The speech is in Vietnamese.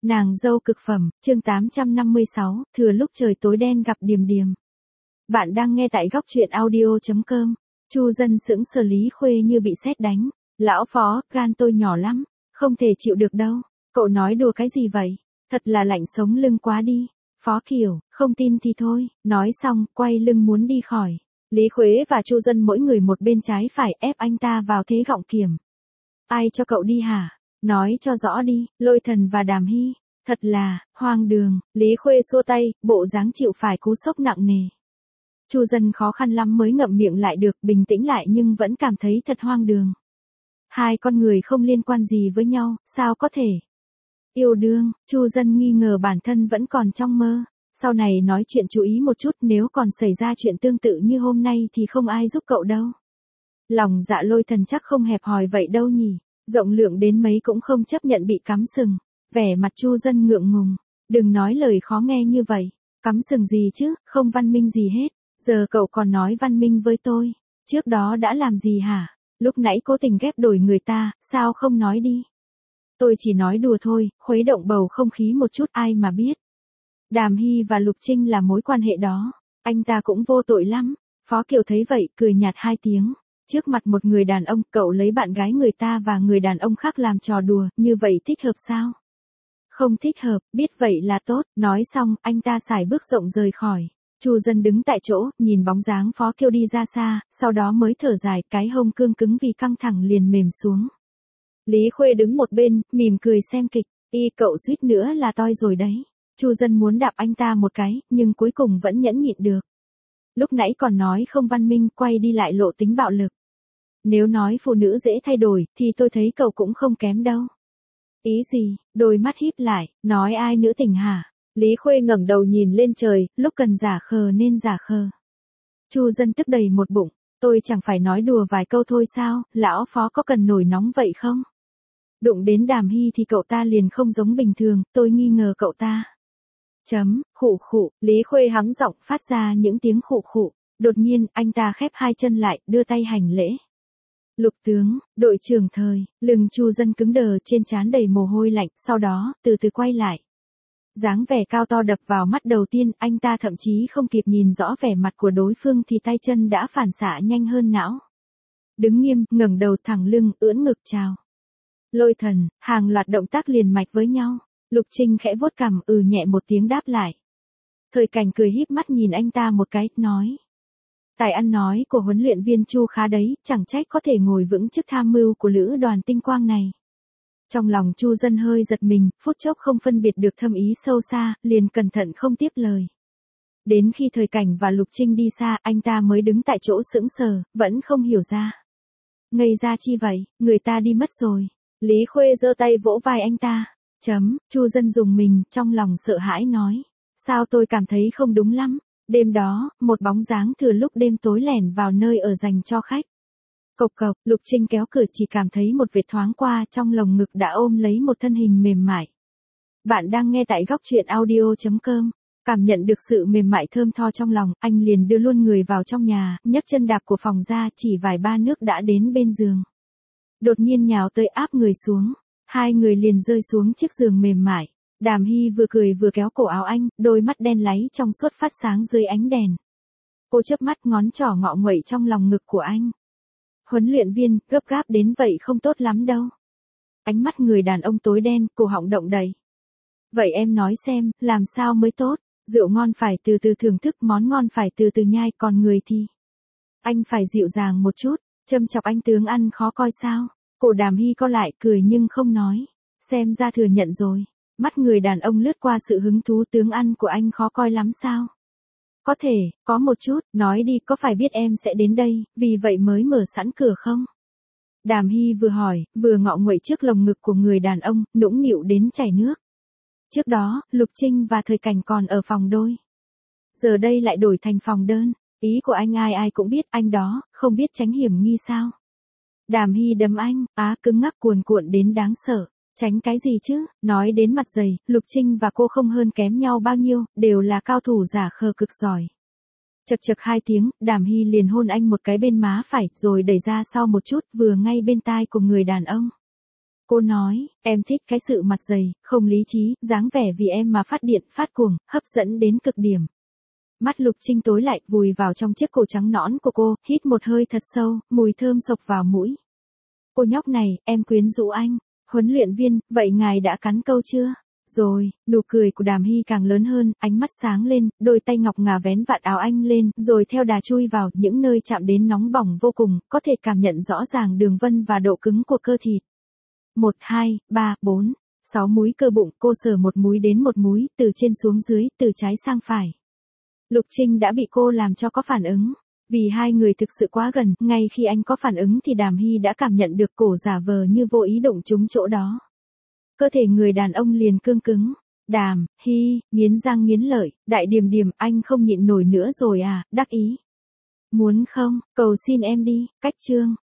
Nàng dâu cực phẩm, chương 856, thừa lúc trời tối đen gặp Điềm Điềm. Bạn đang nghe tại góc truyện audio.com. Chu Dân sững sờ Lý Khuê như bị sét đánh. Lão Phó, gan tôi nhỏ lắm, không thể chịu được đâu. Cậu nói đùa cái gì vậy? Thật là lạnh sống lưng quá đi. Phó Kiều, không tin thì thôi. Nói xong, quay lưng muốn đi khỏi. Lý Khuê và Chu Dân mỗi người một bên trái phải ép anh ta vào thế gọng kiềm. Ai cho cậu đi hả? Nói cho rõ đi, Lôi Thần và Đàm Hy. Thật là, hoang đường. Lý Khuê xua tay, bộ dáng chịu phải cú sốc nặng nề. Chu Dân khó khăn lắm mới ngậm miệng lại được, bình tĩnh lại nhưng vẫn cảm thấy thật hoang đường. Hai con người không liên quan gì với nhau, sao có thể? Yêu đương, Chu Dân nghi ngờ bản thân vẫn còn trong mơ. Sau này nói chuyện chú ý một chút, nếu còn xảy ra chuyện tương tự như hôm nay thì không ai giúp cậu đâu. Lòng dạ Lôi Thần chắc không hẹp hòi vậy đâu nhỉ. Rộng lượng đến mấy cũng không chấp nhận bị cắm sừng. Vẻ mặt Chu Dân ngượng ngùng. Đừng nói lời khó nghe như vậy. Cắm sừng gì chứ, không văn minh gì hết. Giờ cậu còn nói văn minh với tôi. Trước đó đã làm gì hả? Lúc nãy cố tình ghép đổi người ta, sao không nói đi? Tôi chỉ nói đùa thôi, khuấy động bầu không khí một chút ai mà biết. Đàm Hy và Lục Trinh là mối quan hệ đó. Anh ta cũng vô tội lắm. Phó Kiều thấy vậy, cười nhạt hai tiếng. Trước mặt một người đàn ông, cậu lấy bạn gái người ta và người đàn ông khác làm trò đùa, như vậy thích hợp sao? Không thích hợp, biết vậy là tốt. Nói xong, anh ta sải bước rộng rời khỏi. Chu Dân đứng tại chỗ, nhìn bóng dáng Phó Kiều đi ra xa, sau đó mới thở dài, cái hông cương cứng vì căng thẳng liền mềm xuống. Lý Khuê đứng một bên, mỉm cười xem kịch. Cậu suýt nữa là toi rồi đấy. Chu Dân muốn đạp anh ta một cái, nhưng cuối cùng vẫn nhẫn nhịn được. Lúc nãy còn nói không văn minh, quay đi lại lộ tính bạo lực. Nếu nói phụ nữ dễ thay đổi, thì tôi thấy cậu cũng không kém đâu. Ý gì? Đôi mắt híp lại, nói ai nữ tình hả? Lý Khuê ngẩng đầu nhìn lên trời, lúc cần giả khờ nên giả khờ. Chu Dân tức đầy một bụng, tôi chẳng phải nói đùa vài câu thôi sao, lão Phó có cần nổi nóng vậy không? Đụng đến Đàm Hy thì cậu ta liền không giống bình thường, tôi nghi ngờ cậu ta. Khụ khụ, Lý Khuê hắng giọng phát ra những tiếng khụ khụ. Đột nhiên, anh ta khép hai chân lại, đưa tay hành lễ. Lục tướng, đội trưởng thời, lưng Chu Dân cứng đờ, trên trán đầy mồ hôi lạnh, sau đó, từ từ quay lại. Dáng vẻ cao to đập vào mắt đầu tiên, anh ta thậm chí không kịp nhìn rõ vẻ mặt của đối phương thì tay chân đã phản xạ nhanh hơn não. Đứng nghiêm, ngẩng đầu thẳng lưng, ưỡn ngực chào. Lôi Thần, hàng loạt động tác liền mạch với nhau. Lục Trinh khẽ vuốt cằm, nhẹ một tiếng đáp lại. Thời Cảnh cười híp mắt nhìn anh ta một cái, nói. Tài ăn nói của huấn luyện viên Chu khá đấy, chẳng trách có thể ngồi vững chức tham mưu của lữ đoàn tinh quang này. Trong lòng Chu Dân hơi giật mình, phút chốc không phân biệt được thâm ý sâu xa, liền cẩn thận không tiếp lời. Đến khi Thời Cảnh và Lục Trinh đi xa, anh ta mới đứng tại chỗ sững sờ, vẫn không hiểu ra. Ngây ra chi vậy, người ta đi mất rồi. Lý Khuê giơ tay vỗ vai anh ta. Chu Dân dùng mình, trong lòng sợ hãi nói. Sao tôi cảm thấy không đúng lắm. Đêm đó, một bóng dáng thừa lúc đêm tối lẻn vào nơi ở dành cho khách. Cộc cộc, Lục Trinh kéo cửa chỉ cảm thấy một vệt thoáng qua, trong lồng ngực đã ôm lấy một thân hình mềm mại. Bạn đang nghe tại góc truyện audio.com. Cảm nhận được sự mềm mại thơm tho trong lòng, anh liền đưa luôn người vào trong nhà, nhấc chân đạp của phòng ra, chỉ vài ba nước đã đến bên giường. Đột nhiên nhào tới áp người xuống. Hai người liền rơi xuống chiếc giường mềm mại. Đàm Hy vừa cười vừa kéo cổ áo anh, đôi mắt đen láy trong suốt phát sáng dưới ánh đèn. Cô chớp mắt, ngón trỏ ngọ nguậy trong lòng ngực của anh. Huấn luyện viên, gấp gáp đến vậy không tốt lắm đâu. Ánh mắt người đàn ông tối đen, cổ họng động đầy. Vậy em nói xem, làm sao mới tốt? Rượu ngon phải từ từ thưởng thức, món ngon phải từ từ nhai, còn người thì. Anh phải dịu dàng một chút, châm chọc anh tướng ăn khó coi sao? Cổ Đàm Hy co lại, cười nhưng không nói. Xem ra thừa nhận rồi. Mắt người đàn ông lướt qua sự hứng thú, tướng ăn của anh khó coi lắm sao? Có thể, có một chút, nói đi, có phải biết em sẽ đến đây, vì vậy mới mở sẵn cửa không? Đàm Hy vừa hỏi, vừa ngọ nguậy trước lồng ngực của người đàn ông, nũng nịu đến chảy nước. Trước đó, Lục Trinh và Thời Cảnh còn ở phòng đôi. Giờ đây lại đổi thành phòng đơn. Ý của anh ai ai cũng biết, anh đó, không biết tránh hiểm nghi sao? Đàm Hy đấm anh, cứng ngắc cuồn cuộn đến đáng sợ. Tránh cái gì chứ, nói đến mặt dày, Lục Trinh và cô không hơn kém nhau bao nhiêu, đều là cao thủ giả khờ cực giỏi. Chật chật hai tiếng, Đàm Hy liền hôn anh một cái bên má phải, rồi đẩy ra sau một chút, vừa ngay bên tai của người đàn ông. Cô nói, em thích cái sự mặt dày, không lý trí, dáng vẻ vì em mà phát điện, phát cuồng, hấp dẫn đến cực điểm. Mắt Lục Trinh tối lại, vùi vào trong chiếc cổ trắng nõn của cô, hít một hơi thật sâu, mùi thơm xộc vào mũi. Cô nhóc này, em quyến rũ anh. Huấn luyện viên, vậy ngài đã cắn câu chưa? Rồi, nụ cười của Đàm Hy càng lớn hơn, ánh mắt sáng lên, đôi tay ngọc ngà vén vạt áo anh lên, rồi theo đà chui vào, những nơi chạm đến nóng bỏng vô cùng, có thể cảm nhận rõ ràng đường vân và độ cứng của cơ thịt. 1, 2, 3, 4, 6 múi cơ bụng, cô sờ một múi đến một múi, từ trên xuống dưới, từ trái sang phải. Lục Trinh đã bị cô làm cho có phản ứng. Vì hai người thực sự quá gần, ngay khi anh có phản ứng thì Đàm Hy đã cảm nhận được cổ giả vờ như vô ý đụng trúng chỗ đó. Cơ thể người đàn ông liền cương cứng. Đàm Hy, nghiến răng nghiến lợi, đại điềm điềm, anh không nhịn nổi nữa rồi à, đắc ý. Muốn không, cầu xin em đi, cách chương.